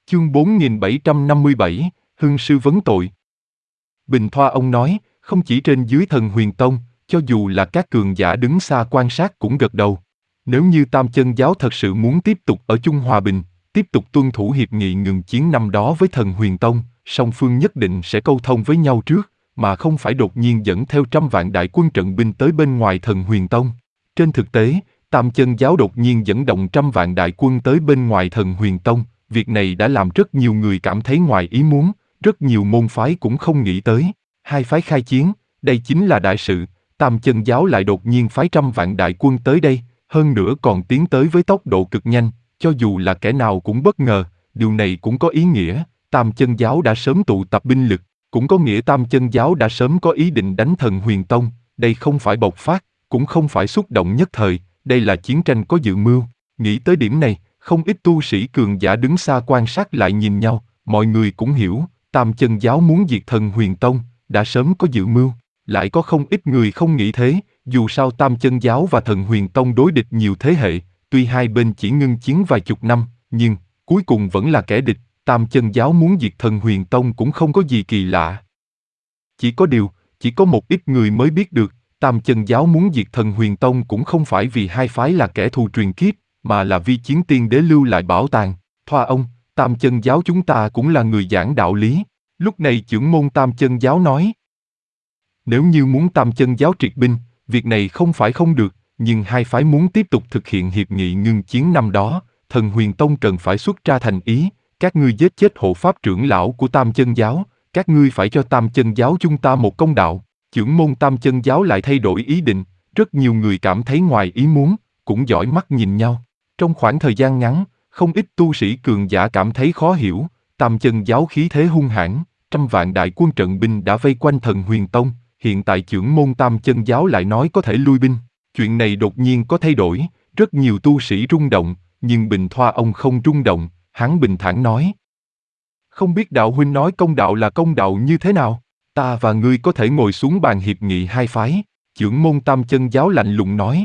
Chương 4757, Hưng sư vấn tội. Bình Thoa ông nói, không chỉ trên dưới Thần Huyền Tông, cho dù là các cường giả đứng xa quan sát cũng gật đầu. Nếu như Tam Chân Giáo thật sự muốn tiếp tục ở chung hòa bình, tiếp tục tuân thủ hiệp nghị ngừng chiến năm đó với Thần Huyền Tông, song phương nhất định sẽ câu thông với nhau trước, mà không phải đột nhiên dẫn theo 100 vạn đại quân trận binh tới bên ngoài Thần Huyền Tông. Trên thực tế, Tam Chân Giáo đột nhiên dẫn động 100 vạn đại quân tới bên ngoài Thần Huyền Tông, việc này đã làm rất nhiều người cảm thấy ngoài ý muốn, rất nhiều môn phái cũng không nghĩ tới. Hai phái khai chiến, đây chính là đại sự, Tam Chân Giáo lại đột nhiên phái 100 vạn đại quân tới đây, hơn nữa còn tiến tới với tốc độ cực nhanh, cho dù là kẻ nào cũng bất ngờ, điều này cũng có ý nghĩa, Tam Chân Giáo đã sớm tụ tập binh lực, cũng có nghĩa Tam Chân Giáo đã sớm có ý định đánh Thần Huyền Tông, đây không phải bộc phát, cũng không phải xúc động nhất thời, đây là chiến tranh có dự mưu. Nghĩ tới điểm này, không ít tu sĩ cường giả đứng xa quan sát lại nhìn nhau, mọi người cũng hiểu, Tam Chân Giáo muốn diệt Thần Huyền Tông, đã sớm có dự mưu. Lại có không ít người không nghĩ thế, dù sao Tam Chân Giáo và Thần Huyền Tông đối địch nhiều thế hệ, tuy hai bên chỉ ngưng chiến vài chục năm, nhưng cuối cùng vẫn là kẻ địch, Tam Chân Giáo muốn diệt Thần Huyền Tông cũng không có gì kỳ lạ. Chỉ có điều, chỉ có một ít người mới biết được, Tam Chân Giáo muốn diệt Thần Huyền Tông cũng không phải vì hai phái là kẻ thù truyền kiếp, mà là vì Chiến Tiên Đế lưu lại bảo tàng. Thoa ông, Tam Chân Giáo chúng ta cũng là người giảng đạo lý. Lúc này trưởng môn Tam Chân Giáo nói, nếu như muốn Tam Chân Giáo triệt binh, việc này không phải không được, nhưng hai phái muốn tiếp tục thực hiện hiệp nghị ngưng chiến năm đó, Thần Huyền Tông cần phải xuất ra thành ý, các ngươi giết chết hộ pháp trưởng lão của Tam Chân Giáo, các ngươi phải cho Tam Chân Giáo chúng ta một công đạo. Trưởng môn Tam Chân Giáo lại thay đổi ý định, rất nhiều người cảm thấy ngoài ý muốn, cũng dõi mắt nhìn nhau. Trong khoảng thời gian ngắn, không ít tu sĩ cường giả cảm thấy khó hiểu, Tam Chân Giáo khí thế hung hãn, 100 vạn đại quân trận binh đã vây quanh Thần Huyền Tông, hiện tại trưởng môn Tam Chân Giáo lại nói có thể lui binh. Chuyện này đột nhiên có thay đổi, rất nhiều tu sĩ rung động, nhưng Bình Thoa ông không rung động, hắn bình thản nói. Không biết đạo huynh nói công đạo là công đạo như thế nào? Ta và ngươi có thể ngồi xuống bàn hiệp nghị hai phái, trưởng môn Tam Chân Giáo lạnh lùng nói.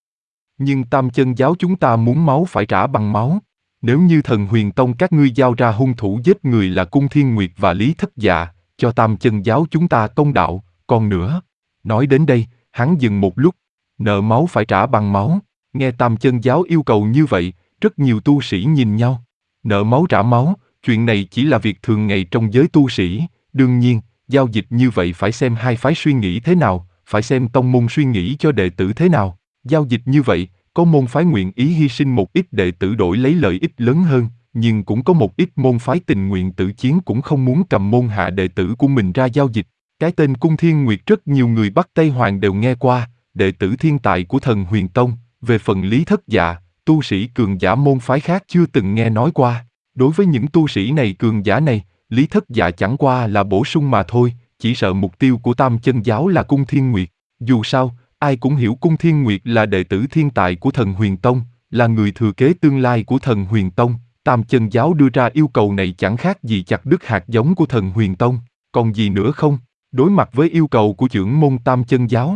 Nhưng Tam Chân Giáo chúng ta muốn máu phải trả bằng máu. Nếu như Thần Huyền Tông các ngươi giao ra hung thủ giết người là Cung Thiên Nguyệt và Lý Thất Dạ, cho Tam Chân Giáo chúng ta công đạo, còn nữa. Nói đến đây, hắn dừng một lúc, nợ máu phải trả bằng máu. Nghe Tam Chân Giáo yêu cầu như vậy, rất nhiều tu sĩ nhìn nhau. Nợ máu trả máu, chuyện này chỉ là việc thường ngày trong giới tu sĩ, đương nhiên, giao dịch như vậy phải xem hai phái suy nghĩ thế nào, phải xem tông môn suy nghĩ cho đệ tử thế nào. Giao dịch như vậy, có môn phái nguyện ý hy sinh một ít đệ tử đổi lấy lợi ích lớn hơn, nhưng cũng có một ít môn phái tình nguyện tự chiến cũng không muốn cầm môn hạ đệ tử của mình ra giao dịch. Cái tên Cung Thiên Nguyệt rất nhiều người Bắc Tây Hoàng đều nghe qua, đệ tử thiên tài của Thần Huyền Tông, về phần Lý Thất Dạ, tu sĩ cường giả môn phái khác chưa từng nghe nói qua. Đối với những tu sĩ này cường giả này, Lý Thất Dạ chẳng qua là bổ sung mà thôi, chỉ sợ mục tiêu của Tam Chân Giáo là Cung Thiên Nguyệt. Dù sao, ai cũng hiểu Cung Thiên Nguyệt là đệ tử thiên tài của Thần Huyền Tông, là người thừa kế tương lai của Thần Huyền Tông. Tam Chân Giáo đưa ra yêu cầu này chẳng khác gì chặt đứt hạt giống của Thần Huyền Tông, còn gì nữa không? Đối mặt với yêu cầu của trưởng môn Tam Chân Giáo,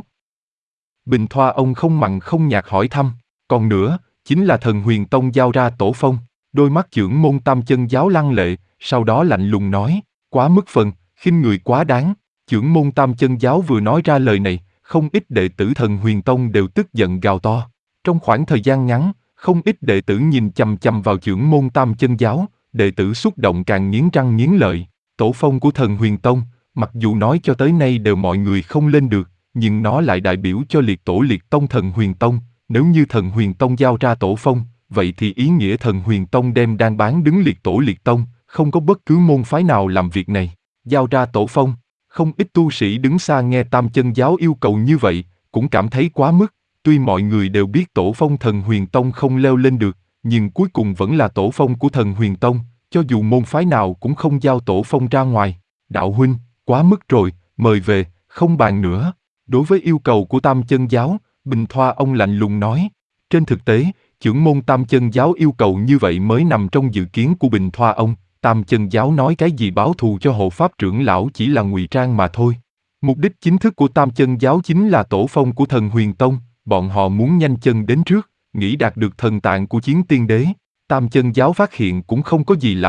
Bình Thoa ông không mặn không nhạt hỏi thăm, còn nữa, chính là Thần Huyền Tông giao ra tổ phong. Đôi mắt trưởng môn Tam Chân Giáo lăng lệ, sau đó lạnh lùng nói, quá mức phần, khinh người quá đáng. Trưởng môn Tam Chân Giáo vừa nói ra lời này, không ít đệ tử Thần Huyền Tông đều tức giận gào to. Trong khoảng thời gian ngắn, không ít đệ tử nhìn chằm chằm vào trưởng môn Tam Chân Giáo, đệ tử xúc động càng nghiến răng nghiến lợi. Tổ phong của Thần Huyền Tông, mặc dù nói cho tới nay đều mọi người không lên được, nhưng nó lại đại biểu cho liệt tổ liệt tông Thần Huyền Tông. Nếu như Thần Huyền Tông giao ra tổ phong, vậy thì ý nghĩa Thần Huyền Tông đem đang bán đứng liệt tổ liệt tông, không có bất cứ môn phái nào làm việc này. Giao ra tổ phong, không ít tu sĩ đứng xa nghe Tam Chân Giáo yêu cầu như vậy, cũng cảm thấy quá mức. Tuy mọi người đều biết tổ phong Thần Huyền Tông không leo lên được, nhưng cuối cùng vẫn là tổ phong của Thần Huyền Tông, cho dù môn phái nào cũng không giao tổ phong ra ngoài. Đạo huynh, quá mức rồi, mời về, không bàn nữa. Đối với yêu cầu của Tam Chân Giáo, Bình Thoa ông lạnh lùng nói. Trên thực tế, trưởng môn Tam Chân Giáo yêu cầu như vậy mới nằm trong dự kiến của Bình Thoa ông. Tam Chân Giáo nói cái gì báo thù cho hộ pháp trưởng lão chỉ là ngụy trang mà thôi. Mục đích chính thức của Tam Chân Giáo chính là tổ phong của Thần Huyền Tông, bọn họ muốn nhanh chân đến trước, nghĩ đạt được thần tạng của Chiến Tiên Đế. Tam Chân Giáo phát hiện cũng không có gì lạ,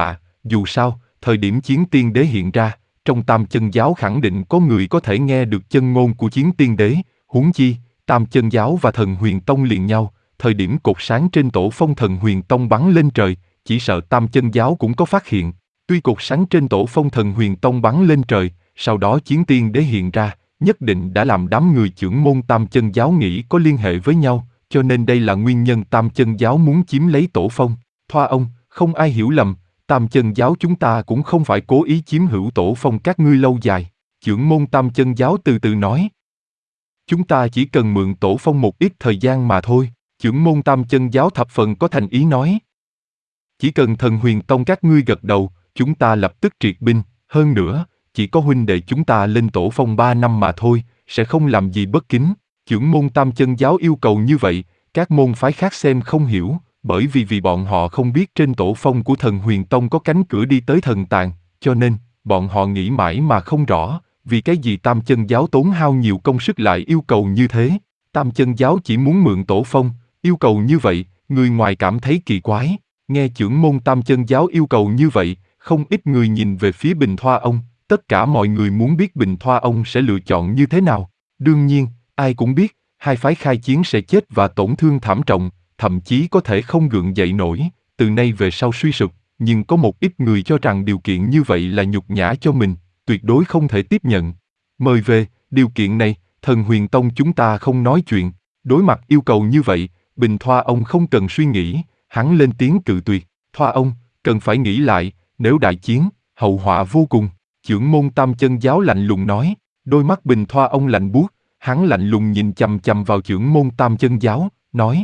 Dù sao, thời điểm Chiến Tiên Đế hiện ra, trong Tam Chân Giáo khẳng định có người có thể nghe được chân ngôn của Chiến Tiên Đế, huống chi, Tam Chân Giáo và Thần Huyền Tông liền nhau, thời điểm cột sáng trên tổ phong Thần Huyền Tông bắn lên trời, chỉ sợ Tam Chân Giáo cũng có phát hiện. Tuy cột sáng trên tổ phong Thần Huyền Tông bắn lên trời, sau đó Chiến Tiên Đế hiện ra, nhất định đã làm đám người chưởng môn Tam Chân Giáo nghĩ có liên hệ với nhau, cho nên đây là nguyên nhân Tam Chân Giáo muốn chiếm lấy tổ phong. Thoa ông, không ai hiểu lầm, Tam Chân Giáo chúng ta cũng không phải cố ý chiếm hữu tổ phong các ngươi lâu dài. Chưởng môn Tam Chân Giáo từ từ nói. Chúng ta chỉ cần mượn tổ phong một ít thời gian mà thôi. Chưởng môn Tam Chân Giáo thập phần có thành ý nói. Chỉ cần Thần Huyền Tông các ngươi gật đầu, chúng ta lập tức triệt binh, hơn nữa, chỉ có huynh đệ chúng ta lên tổ phong 3 năm mà thôi, sẽ không làm gì bất kính. Chưởng môn Tam Chân Giáo yêu cầu như vậy, các môn phái khác xem không hiểu, bởi vì bọn họ không biết trên tổ phong của Thần Huyền Tông có cánh cửa đi tới thần tàng, cho nên, bọn họ nghĩ mãi mà không rõ, vì cái gì Tam Chân Giáo tốn hao nhiều công sức lại yêu cầu như thế. Tam Chân Giáo chỉ muốn mượn tổ phong, yêu cầu như vậy, người ngoài cảm thấy kỳ quái. Nghe chưởng môn Tam Chân Giáo yêu cầu như vậy, không ít người nhìn về phía Bình Thoa ông, tất cả mọi người muốn biết Bình Thoa ông sẽ lựa chọn như thế nào. Đương nhiên, ai cũng biết, hai phái khai chiến sẽ chết và tổn thương thảm trọng, thậm chí có thể không gượng dậy nổi, từ nay về sau suy sụp, nhưng có một ít người cho rằng điều kiện như vậy là nhục nhã cho mình, tuyệt đối không thể tiếp nhận. Mời về, điều kiện này, Thần Huyền Tông chúng ta không nói chuyện, đối mặt yêu cầu như vậy, Bình Thoa ông không cần suy nghĩ, hắn lên tiếng cự tuyệt. Thoa ông, cần phải nghĩ lại, nếu đại chiến, hậu họa vô cùng. Chưởng môn Tam Chân Giáo lạnh lùng nói, đôi mắt Bình Thoa ông lạnh buốt, hắn lạnh lùng nhìn chằm chằm vào chưởng môn Tam Chân Giáo, nói.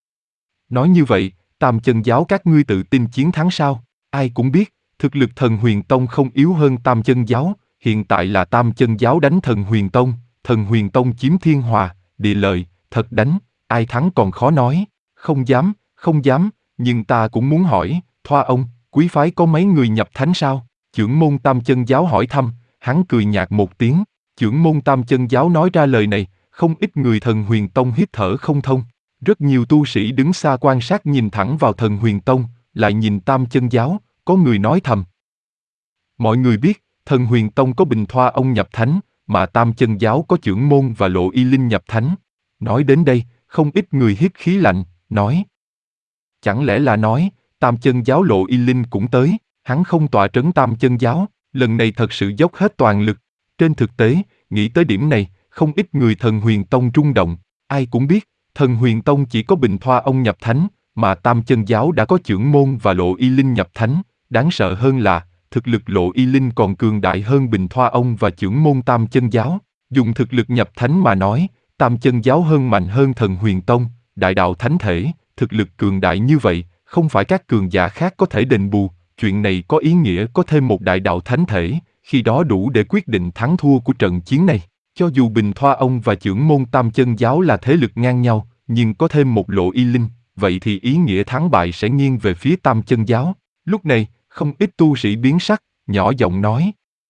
Nói như vậy, Tam Chân Giáo các ngươi tự tin chiến thắng sao? Ai cũng biết, thực lực Thần Huyền Tông không yếu hơn Tam Chân Giáo, hiện tại là Tam Chân Giáo đánh Thần Huyền Tông chiếm Thiên Hòa, địa lợi, thật đánh, ai thắng còn khó nói. Không dám, nhưng ta cũng muốn hỏi, Thoa ông, quý phái có mấy người nhập thánh sao? Chưởng môn Tam Chân Giáo hỏi thăm, hắn cười nhạt một tiếng. Chưởng môn Tam Chân Giáo nói ra lời này, không ít người Thần Huyền Tông hít thở không thông. Rất nhiều tu sĩ đứng xa quan sát nhìn thẳng vào Thần Huyền Tông, lại nhìn Tam Chân Giáo, có người nói thầm. Mọi người biết, Thần Huyền Tông có Bình Thoa ông nhập thánh, mà Tam Chân Giáo có Chưởng môn và Lộ Y Linh nhập thánh. Nói đến đây, không ít người hít khí lạnh, nói. Chẳng lẽ là nói, Tam Chân Giáo Lộ Y Linh cũng tới, hắn không tọa trấn Tam Chân Giáo, lần này thật sự dốc hết toàn lực. Trên thực tế, nghĩ tới điểm này, không ít người Thần Huyền Tông rung động, ai cũng biết, Thần Huyền Tông chỉ có Bình Thoa ông nhập thánh, mà Tam Chân Giáo đã có Chưởng môn và Lộ Y Linh nhập thánh, đáng sợ hơn là, thực lực Lộ Y Linh còn cường đại hơn Bình Thoa ông và Chưởng môn Tam Chân Giáo. Dùng thực lực nhập thánh mà nói, Tam Chân Giáo mạnh hơn Thần Huyền Tông, đại đạo thánh thể, thực lực cường đại như vậy, không phải các cường giả khác có thể đền bù, chuyện này có ý nghĩa có thêm một đại đạo thánh thể, khi đó đủ để quyết định thắng thua của trận chiến này. Cho dù Bình Thoa ông và Chưởng môn Tam Chân Giáo là thế lực ngang nhau, nhưng có thêm một Lộ Y Linh, vậy thì ý nghĩa thắng bại sẽ nghiêng về phía Tam Chân Giáo. Lúc này, không ít tu sĩ biến sắc, nhỏ giọng nói.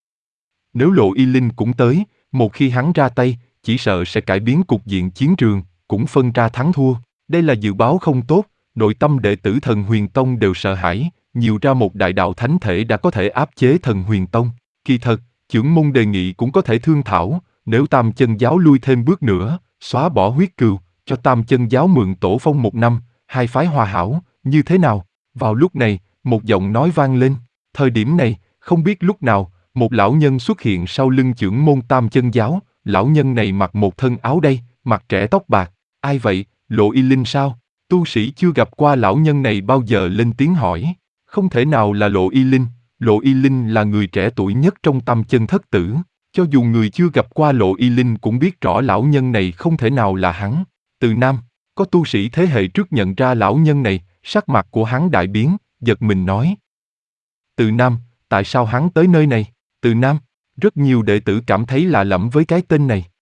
Nếu Lộ Y Linh cũng tới, một khi hắn ra tay, chỉ sợ sẽ cải biến cục diện chiến trường, cũng phân ra thắng thua. Đây là dự báo không tốt, nội tâm đệ tử Thần Huyền Tông đều sợ hãi, nhiều ra một đại đạo thánh thể đã có thể áp chế Thần Huyền Tông. Kỳ thật, Chưởng môn đề nghị cũng có thể thương thảo, nếu Tam Chân Giáo lui thêm bước nữa, xóa bỏ huyết cừu, cho Tam Chân Giáo mượn tổ phong 1 năm, hai phái hòa hảo, như thế nào? Vào lúc này, một giọng nói vang lên. Thời điểm này, không biết lúc nào, một lão nhân xuất hiện sau lưng Chưởng môn Tam Chân Giáo. Lão nhân này mặc một thân áo đay, mặt trẻ tóc bạc. Ai vậy? Lộ Y Linh sao? Tu sĩ chưa gặp qua lão nhân này bao giờ lên tiếng hỏi. Không thể nào là Lộ Y Linh. Lộ Y Linh là người trẻ tuổi nhất trong Tam Chân thất tử. Cho dù người chưa gặp qua Lộ Y Linh cũng biết rõ lão nhân này không thể nào là hắn. Từ Nam, có tu sĩ thế hệ trước nhận ra lão nhân này, sắc mặt của hắn đại biến, giật mình nói. Từ Nam, tại sao hắn tới nơi này? Từ Nam, rất nhiều đệ tử cảm thấy lạ lẫm với cái tên này.